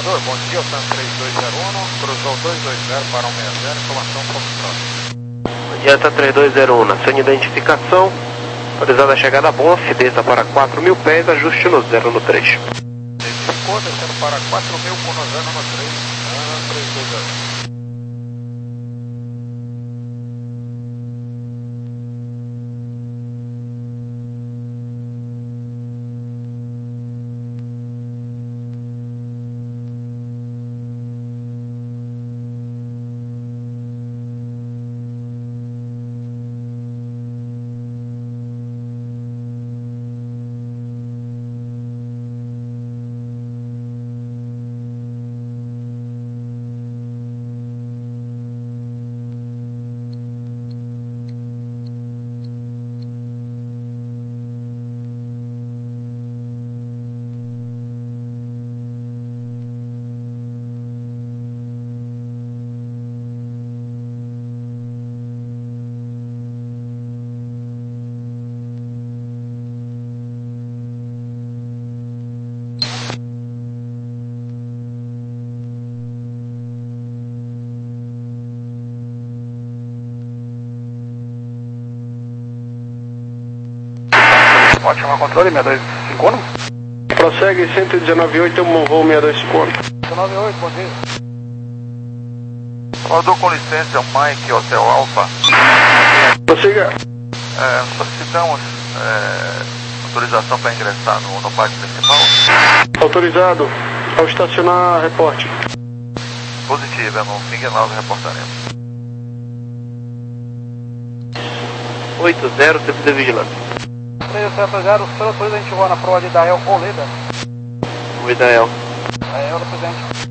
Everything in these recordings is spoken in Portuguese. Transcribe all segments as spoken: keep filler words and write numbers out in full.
Salvador, bom dia, o TAM três dois zero um, cruzou dois dois zero para um seis zero, informação como próximo. Bom dia, TAM três dois zero um, sem identificação, autorizada a chegada a Bonf, desça para quatro mil pés, ajuste no zero no trecho. Identificou, descendo para quatro mil com no zero no três, TAM três dois zero um. Ótimo controle, seis dois cinco um. Prossegue cento e dezenove ponto oito, um voo seis dois cinco um. dezenove ponto oito, bom dia. Salvador, com licença, Mike, Hotel Alpha. Prossiga. É, solicitamos é, autorização para ingressar no, no parque principal. Autorizado. Ao estacionar, reporte. Positivo, é no Finger nove reportaremos. oito zero, tempo de vigilância. três zero zero, o senhor autoriza a gente voar na proa de Dael Oleda? Oi, Dael. Dael, presidente.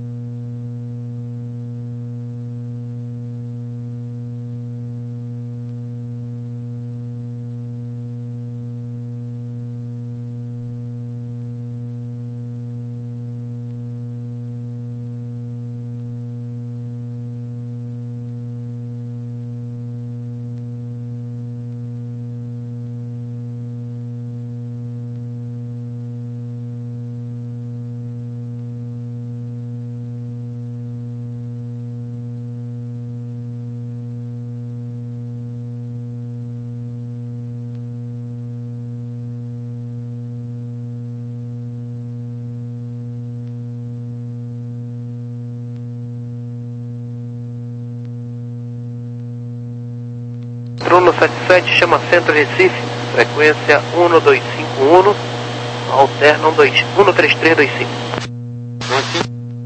Bruno setenta e sete, chama Centro Recife, frequência um dois cinco um, alterna um três três dois cinco. dois cinco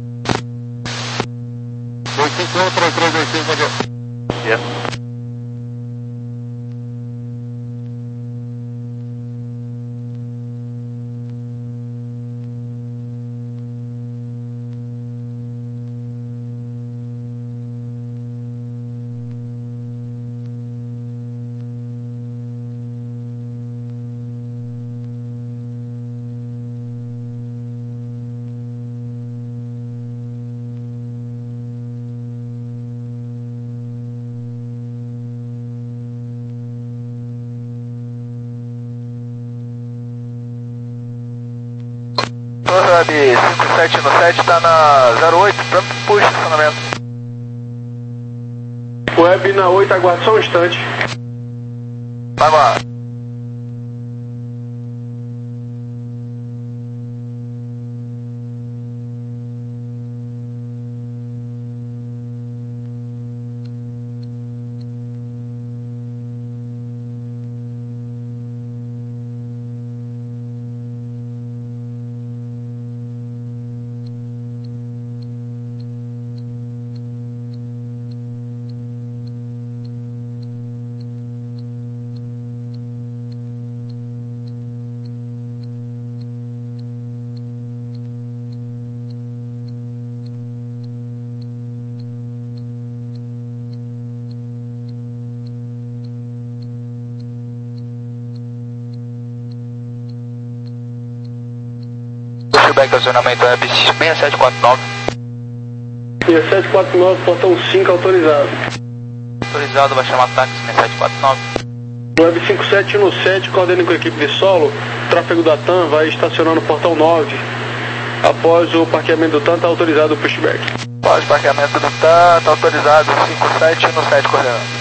um, três três dois cinco, bom dia. Yeah. Web cinco sete no sete está na zero oito, puxa estacionamento. Web na oito, aguarde só um instante. Agora. Feedback acionamento web seis sete quatro nove. seis sete quatro nove, portão cinco autorizado. Autorizado, vai chamar táxi seis sete quatro nove. Web cinco sete um sete, coordene com a equipe de solo. Tráfego da TAM vai estacionar no portão nove. Após o parqueamento do TAM, está autorizado o pushback. Após o parqueamento do TAM, está autorizado cinco sete no sete coordenado.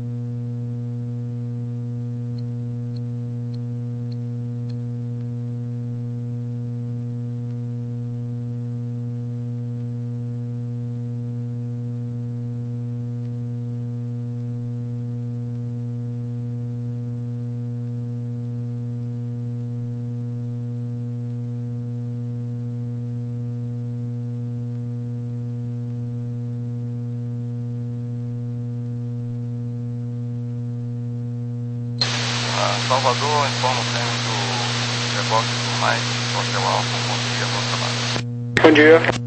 Salvador, informa o prêmio do reboque e tudo mais, Hotel Alfa, bom dia, bom trabalho. Bom dia.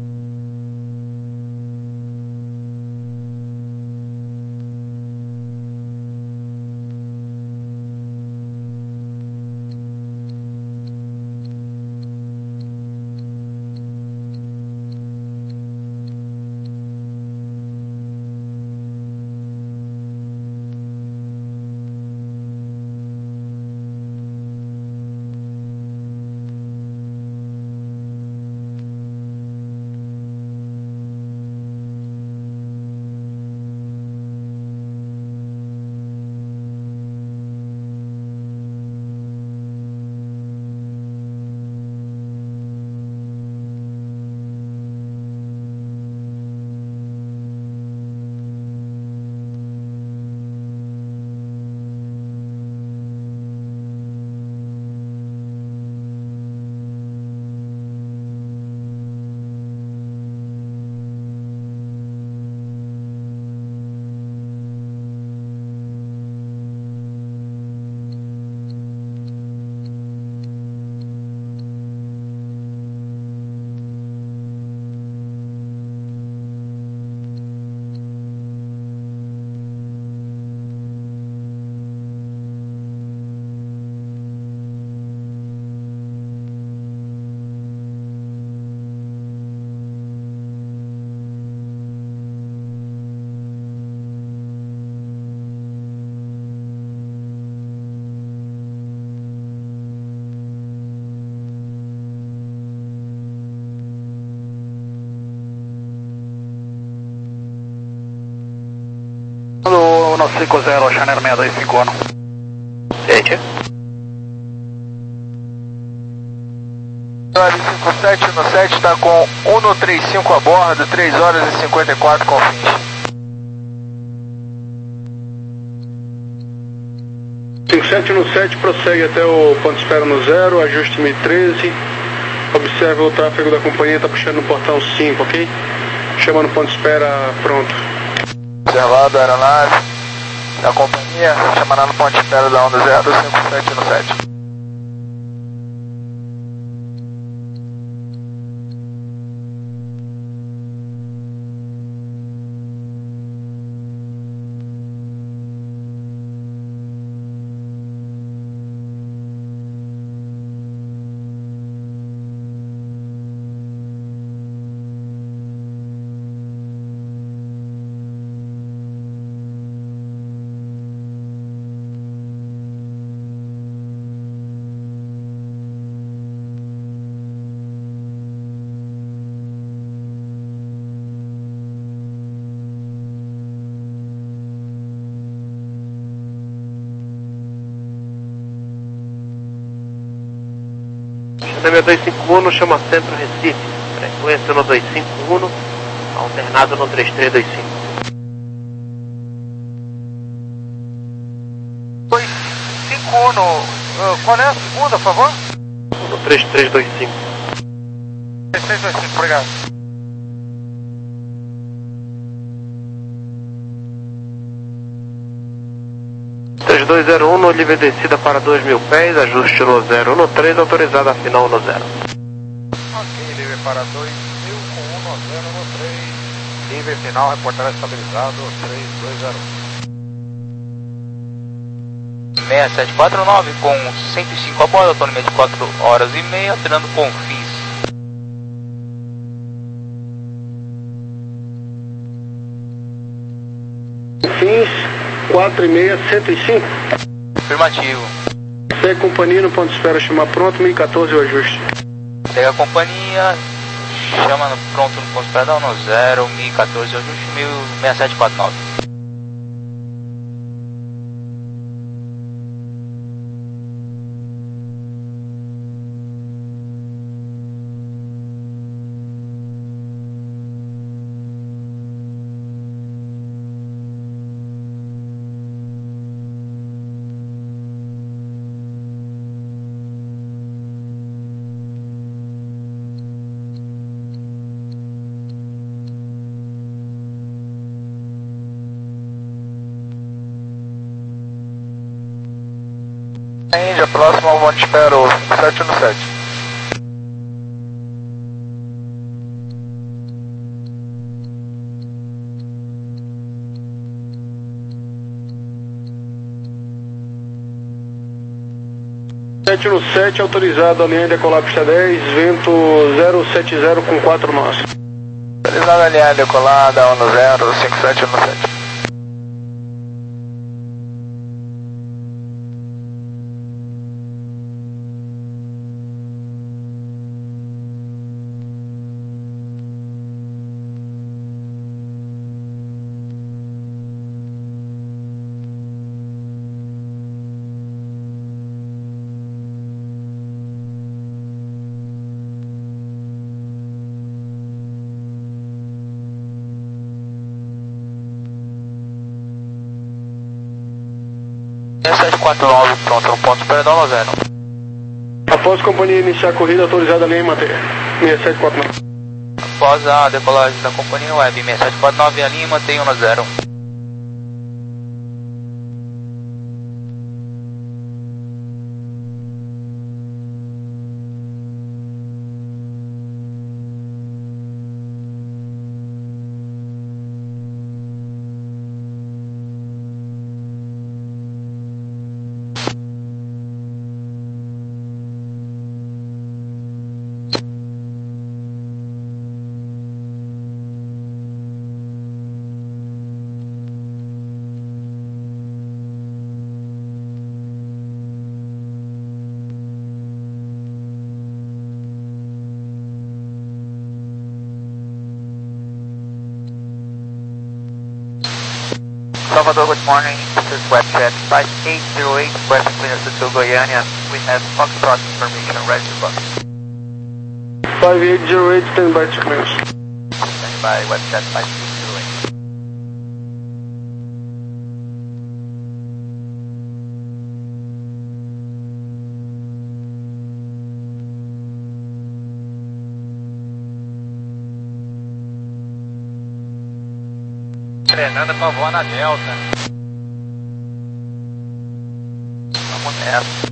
no cinco zero, Channel seis dois cinco um. sete. cinco sete no sete está com um no trinta e cinco a bordo, três horas e cinquenta e quatro com fins. cinco sete no sete prossegue até o ponto de espera no zero, ajuste mil e treze. Observe o tráfego da companhia, está puxando no portão cinco, ok? Chama no ponto de espera, pronto. Observado a aeronave da companhia, chamará no ponto de espera da onda zero, cinco sete no sete. Chama dois cinco um, chama Centro Recife, frequência no dois cinco um, alternado no três três dois cinco. dois cinco um, uh, qual é a segunda, por favor? No três três dois cinco. três três dois cinco, obrigado. três dois zero um, no livre descida para dois mil pés, ajuste no zero no três, autorizado a final no zero. Ok, livre para dois mil com um no zero no três, livre final, reportagem estabilizado três dois zero um. seis sete quatro nove com cento e cinco a bordo, autonomia de quatro horas e meia, alternando com fins. Fins quatro e meia, cento e cinco. Afirmativo. Segue companhia no ponto de espera, chamar pronto, mil e quatorze o ajuste. manteiga a companhia, chama no, pronto no posto pedal no zero, mil e quatorze, ajuste mil seiscentos e setenta e nove. Índia, próximo ao Monte Espero, sete no sete. sete no sete, autorizado a linha de decolar pista dez, vento zero sete zero com quatro nós. Autorizado a linha decolada um no zero, cinco sete no sete. sete quatro nove, pronto no ponto pedal no zero. Após a companhia iniciar a corrida, autorizada a linha em manter. seis sete quatro nove. Após a decolagem da companhia web seis sete quatro nove, a linha mantém um no zero. Salvador, good morning. This is WebJet five eight zero eight, West Cleaner to Goiânia. We have Foxtrot information ready to bus. five eight zero eight, stand by to commence. Stand by, WebJet five eight zero eight. Treinando pra voar na Delta. Vamos nessa.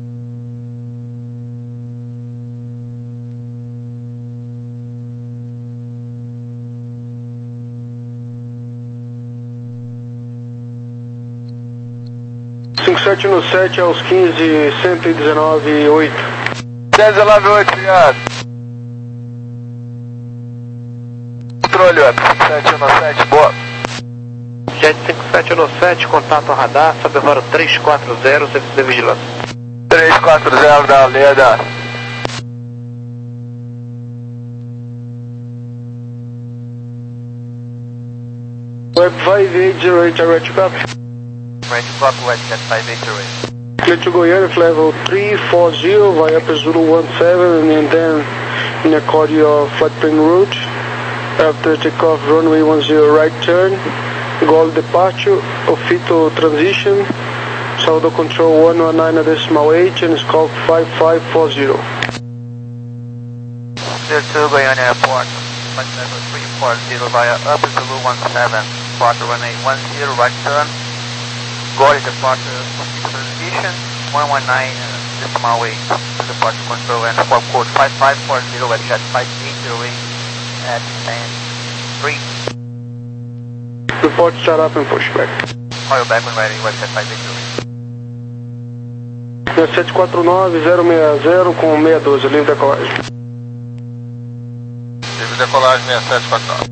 cinco sete no sete aos quinze, cento e dezenove, oito. cento e dezenove, oito, obrigado. Controle, web, cinco sete no sete, boa. Jet cinco sete no sete, contato radar, sobrevoo três quatro zero, serviço de vigilância. três quatro zero da Leda. Web five eight zero eight, are ready to copy. Ready to copy, WebJet five eight zero eight. Clear to Goiânia, level three four zero via Zulu one seven and then in according of flight plan route. After takeoff, runway one zero right turn. Gol departure, Ofito transition, Saldo control one one nine decimal eight and scope five five four zero. Clear to Goiânia Airport, flight level three four zero via Upper Zulu one seven, departure runway one zero right turn, Gol departure, Ofito transition, one one nine decimal eight, departure control and scope code five five four zero at jet five eight zero eight at ten three. Report start up and push back. Oil back when ready, WebJet five eight zero eight. sete quatro nove zero seis zero com seis um dois, livre decolagem. Livre decolagem seis sete quatro nove.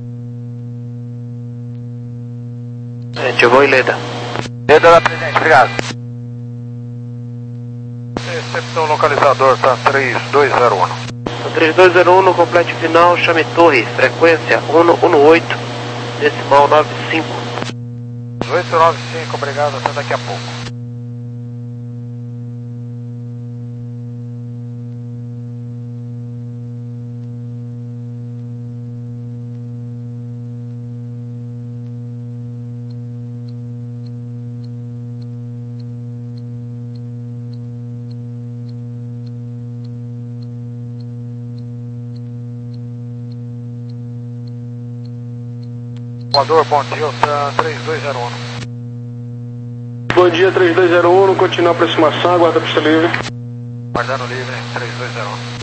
Gente, vou e Leda. Leda lá presente, obrigado. Recepção localizador, tá três dois zero um. três dois zero um no complete final, chame torre, frequência cento e dezoito, decimal noventa e cinco. oito nove cinco, obrigado, até daqui a pouco. Voador, bom dia, três dois zero um. Bom dia, três dois zero um, continua a aproximação, aguarda a pista livre. Guardando livre, três dois zero um.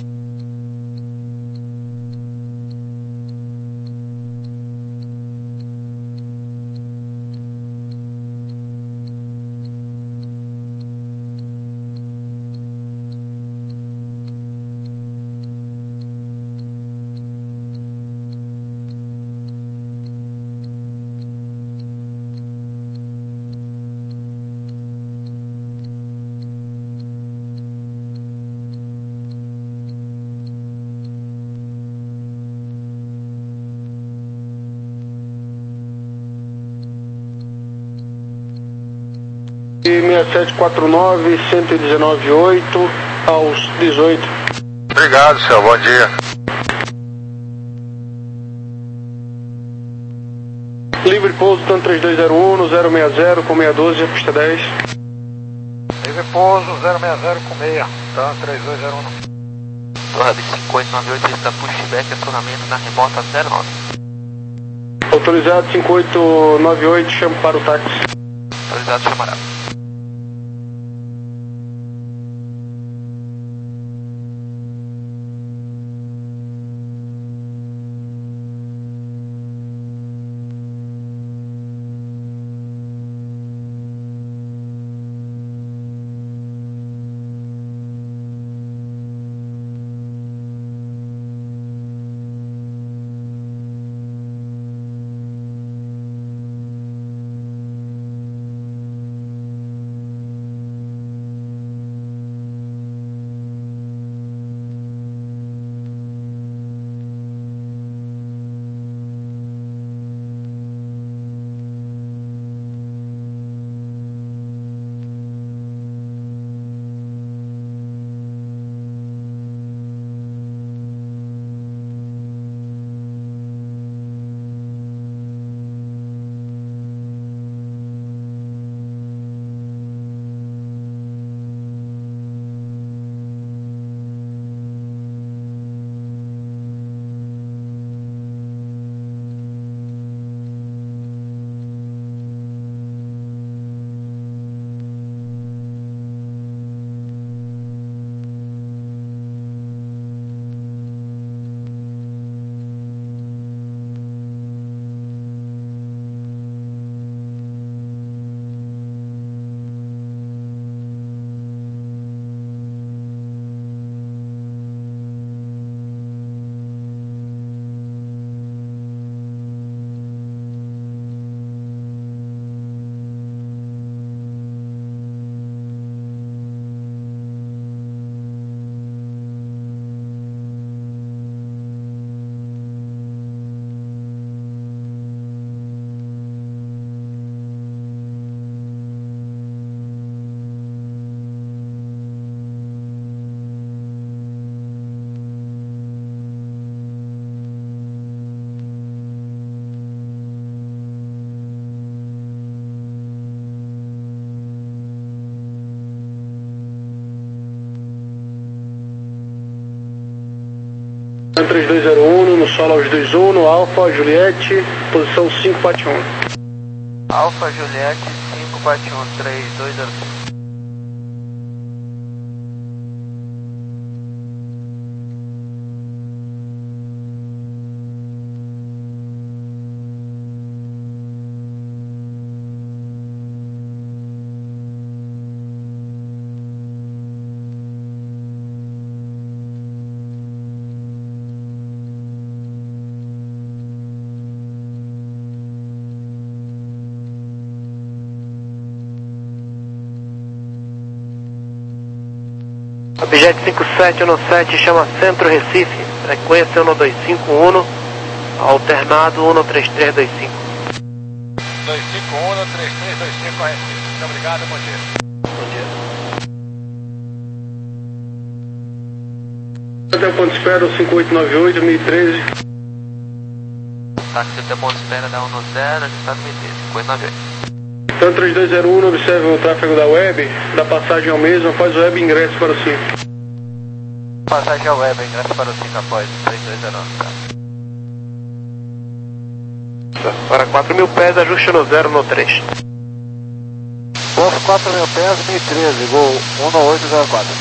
E seis sete quatro nove, cento e dezenove oito aos dezoito. Obrigado, senhor, bom dia. Livre pouso, tanto três dois zero um no zero seis zero com seis um dois, pista dez. Livre pouso, zero seis zero com meia, tá, três dois zero um. Torre cinco oito nove oito, está pushback, acionamento na remota zero nove. Autorizado cinco oito nove oito, chamo para o táxi. Autorizado, chamará. três dois zero um no solo aos dois um, no Alfa, Juliette, posição cinco Pat um. Alfa, Juliette, cinco Pat um, três dois zero cinco. Objeto cinco sete um sete, chama Centro Recife, frequência um dois cinco um, alternado um três três dois cinco. dois cinco um, três três dois cinco, Recife. Muito obrigado, bom dia. Bom dia. Até o ponto de espera, cinco oito nove oito, dois mil e treze. Táxi até ponto de espera da um zero, estado M T, cinco oito nove oito. Então três dois zero um, observe o tráfego da web, da passagem ao mesmo, após o web ingresso para o cinco. Passagem ao web, ingresso para o cinco após três dois zero um, tá? Para quatro mil pés, ajuste no zero no três. Golf quatro mil pés, dois mil e treze, gol um oito zero quatro.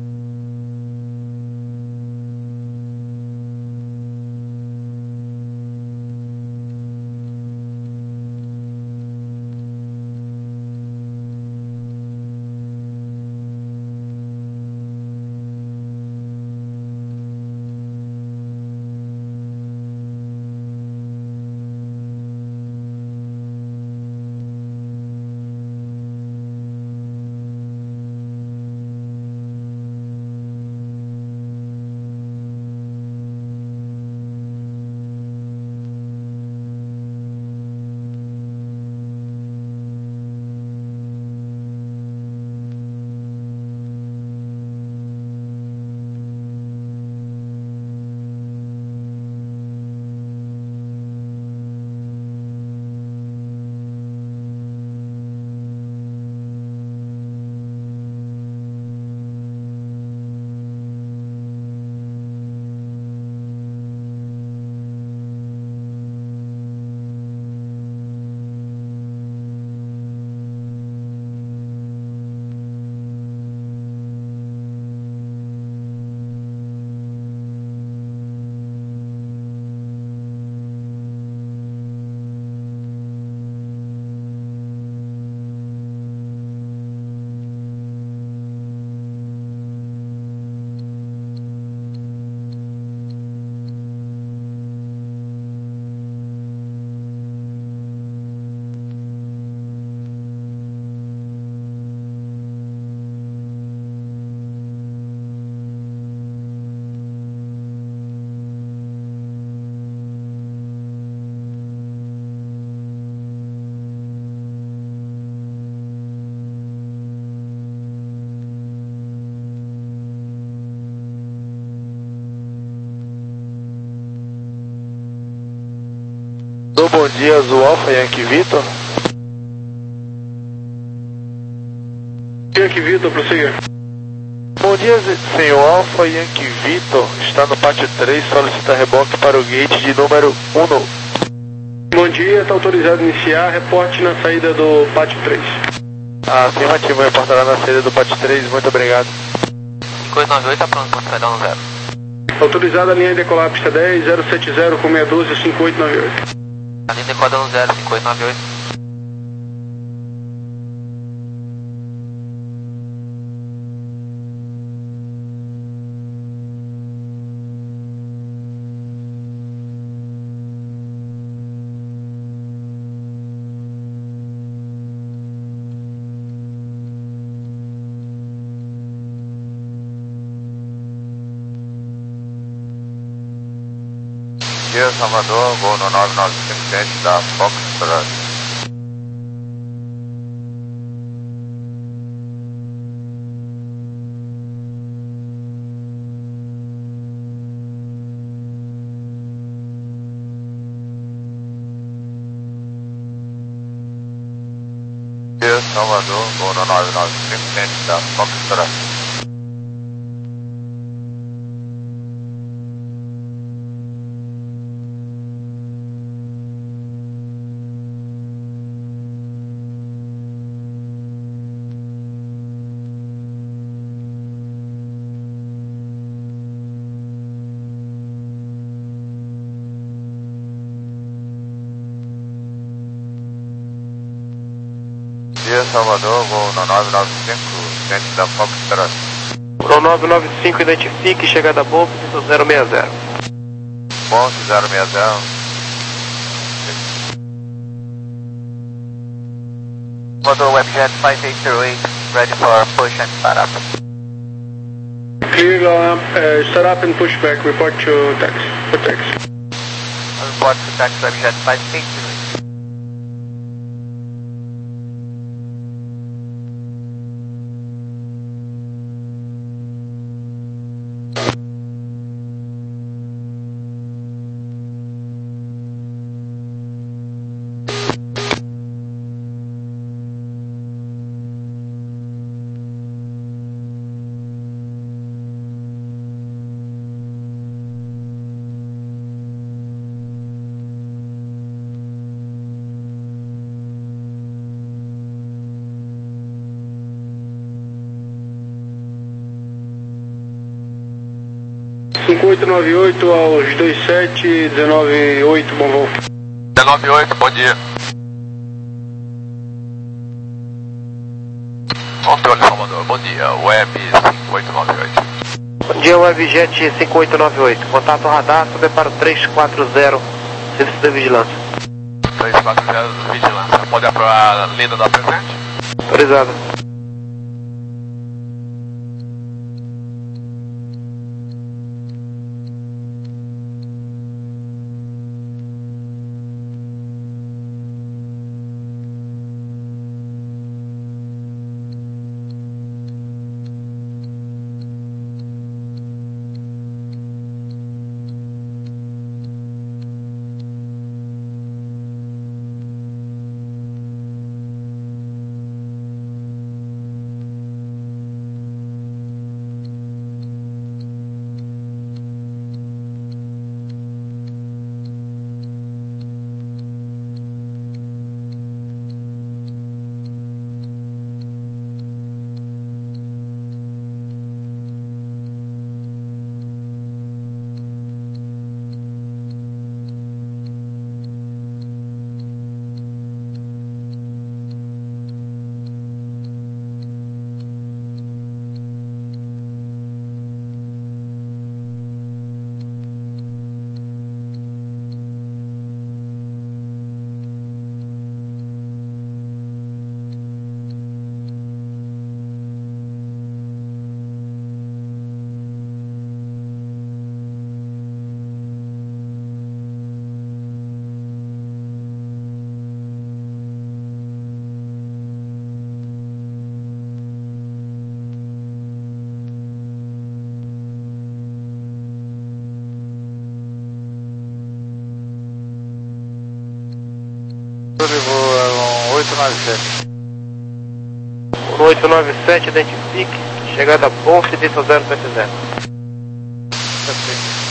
Bom dia, Azul Alfa, Yankee Vitor. Yankee Vitor, prossiga. Bom dia, senhor Alfa, Yankee Vitor. Está no pátio três, solicita reboque para o gate de número um. Bom dia, está autorizado a iniciar, reporte na saída do pátio três. Ah, afirmativo, reportará na saída do pátio três, muito obrigado. cinco oito nove oito, está pronto, pode dar um zero. Autorizada a linha de decolar pista dez, zero sete zero com seis um dois, cinco oito nove oito. A linha decoda um zero, cinco oito nove oito. Dia, Salvador, voo no nove nove cinco sete da Foxtrot. Dia, Salvador, voo no nove nove cinco sete da Foxtrot. Dia, Salvador, voo no nove nove cinco, centro da Foxtrot. No nove nove cinco, identifique, chegada a bordo, zero seis zero. Ponto zero seis zero. Salvador, Webjet five eight zero eight, ready for push and start up. Clear, uh, uh, start up and push back. Report to taxi. For taxi. Report to taxi, Webjet five eight zero. cinco oito nove oito aos dois sete, dezenove oito, bom voo. dezenove oito, bom dia. Controle Salvador, bom dia, Web cinco oito nove oito. Bom dia, Webjet cinco oito nove oito. Contato radar, sobe para o três quatro zero, serviço de vigilância. três quatro zero, vigilância. Pode aprovar a lida da presente? Autorizado. oito nove sete. oito nove sete, identifique. Chegada bom, Cibito zero sete zero. Perfeito.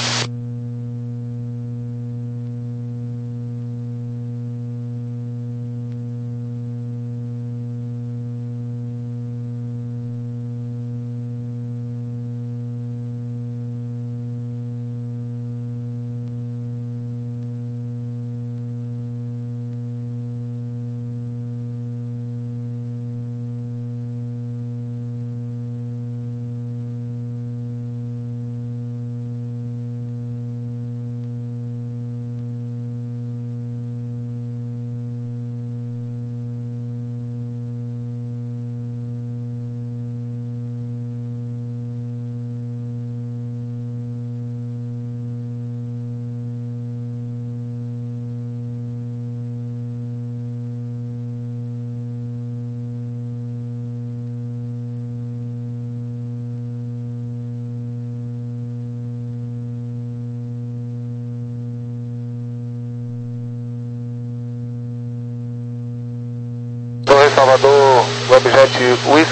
Salvador, Webjet Whisky.